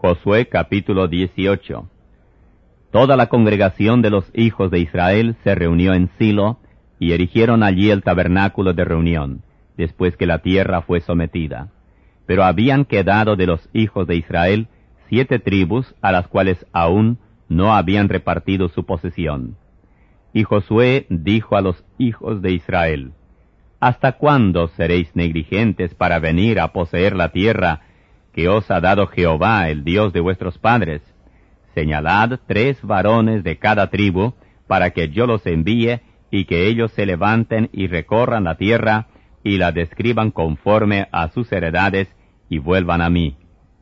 Josué capítulo 18. Toda la congregación de los hijos de Israel se reunió en Silo, y erigieron allí el tabernáculo de reunión, después que la tierra fue sometida. Pero habían quedado de los hijos de Israel 7 tribus, a las cuales aún no habían repartido su posesión. Y Josué dijo a los hijos de Israel: ¿Hasta cuándo seréis negligentes para venir a poseer la tierra que os ha dado Jehová, el Dios de vuestros padres? Señalad 3 varones de cada tribu, para que yo los envíe, y que ellos se levanten y recorran la tierra, y la describan conforme a sus heredades, y vuelvan a mí.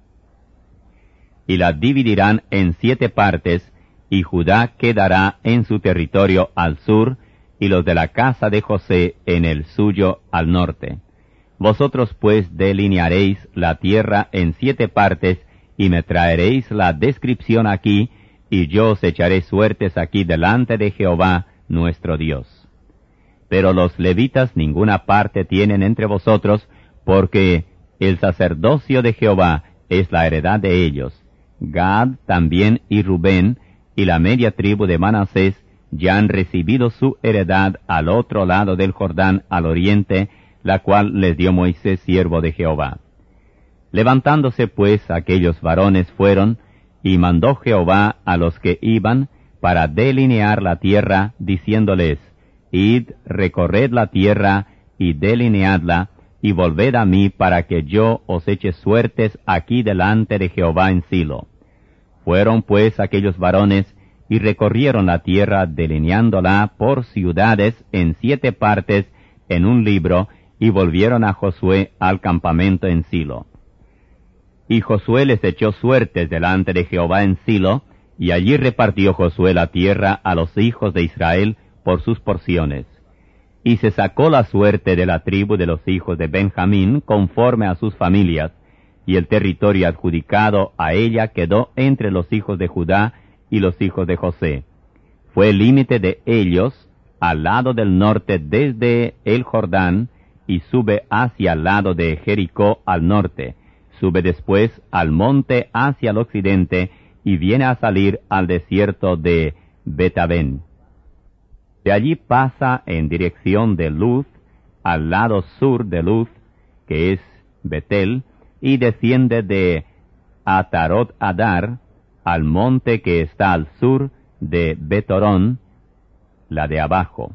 Y la dividirán en 7 partes, y Judá quedará en su territorio al sur, y los de la casa de José en el suyo al norte. Vosotros pues delinearéis la tierra en 7 partes, y me traeréis la descripción aquí, y yo os echaré suertes aquí delante de Jehová nuestro Dios. Pero los levitas ninguna parte tienen entre vosotros, porque el sacerdocio de Jehová es la heredad de ellos. Gad también y Rubén, y la media tribu de Manasés, ya han recibido su heredad al otro lado del Jordán, al oriente, la cual les dio Moisés, siervo de Jehová. Levantándose pues aquellos varones fueron, y mandó Jehová a los que iban para delinear la tierra, diciéndoles: Id, recorred la tierra, y delineadla, y volved a mí para que yo os eche suertes aquí delante de Jehová en Silo. Fueron pues aquellos varones, y recorrieron la tierra delineándola por ciudades en 7 partes en un libro, y volvieron a Josué al campamento en Silo. Y Josué les echó suertes delante de Jehová en Silo, y allí repartió Josué la tierra a los hijos de Israel por sus porciones. Y se sacó la suerte de la tribu de los hijos de Benjamín conforme a sus familias, y el territorio adjudicado a ella quedó entre los hijos de Judá y los hijos de José. Fue el límite de ellos al lado del norte desde el Jordán, y sube hacia el lado de Jericó al norte, sube después al monte hacia el occidente, y viene a salir al desierto de Betabén. De allí pasa en dirección de Luz, al lado sur de Luz, que es Betel, y desciende de Atarot Adar, al monte que está al sur de Betorón, la de abajo.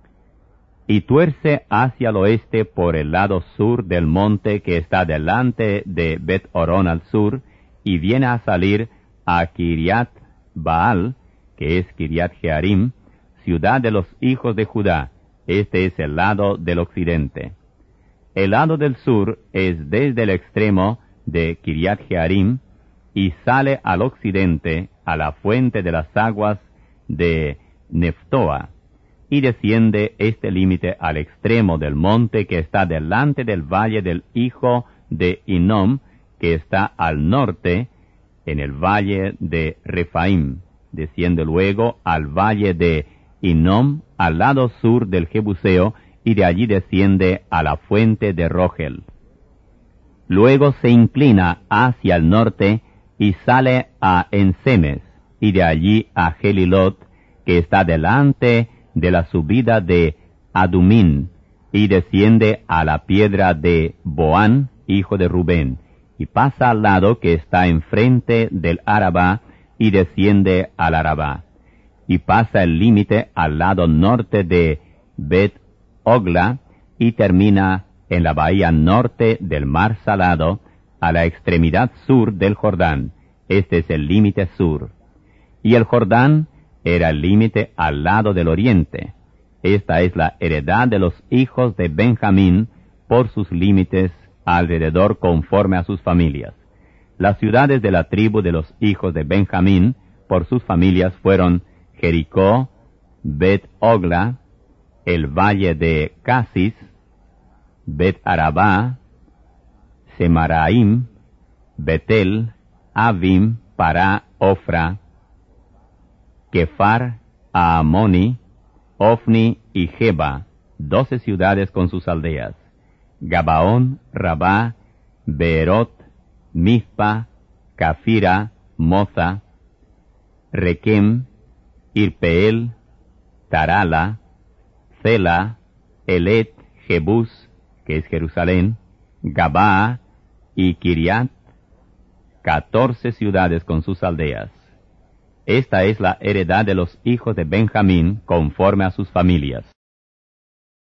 Y tuerce hacia el oeste por el lado sur del monte que está delante de Bet-Orón al sur, y viene a salir a Kiriat Baal, que es Kiriat Jearim, ciudad de los hijos de Judá. Este es el lado del occidente. El lado del sur es desde el extremo de Kiriat Jearim, y sale al occidente a la fuente de las aguas de Neftoa, y desciende este límite al extremo del monte que está delante del valle del hijo de Hinnom, que está al norte, en el valle de Refaim. Desciende luego al valle de Hinnom, al lado sur del Jebuseo, y de allí desciende a la fuente de Rogel. Luego se inclina hacia el norte, y sale a Ensemes, y de allí a Gelilot, que está delante de la subida de Adumín, y desciende a la piedra de Boán, hijo de Rubén, y pasa al lado que está enfrente del Arabá, y desciende al Arabá, y pasa el límite al lado norte de Bet-Ogla, y termina en la bahía norte del mar Salado, a la extremidad sur del Jordán. Este es el límite sur. Y el Jordán era el límite al lado del oriente. Esta es la heredad de los hijos de Benjamín por sus límites alrededor conforme a sus familias. Las ciudades de la tribu de los hijos de Benjamín por sus familias fueron Jericó, Bet-Ogla, el valle de Casis, Bet-Arabá, Semaraim, Betel, Avim, Pará, Ofra, Kefar, Aamoni, Ofni y Geba, 12 ciudades con sus aldeas. Gabaón, Rabá, Beerot, Mizpa, Cafira, Moza, Requem, Irpeel, Tarala, Cela, Elet, Jebús, que es Jerusalén, Gabaa y Kiriat, 14 ciudades con sus aldeas. Esta es la heredad de los hijos de Benjamín conforme a sus familias.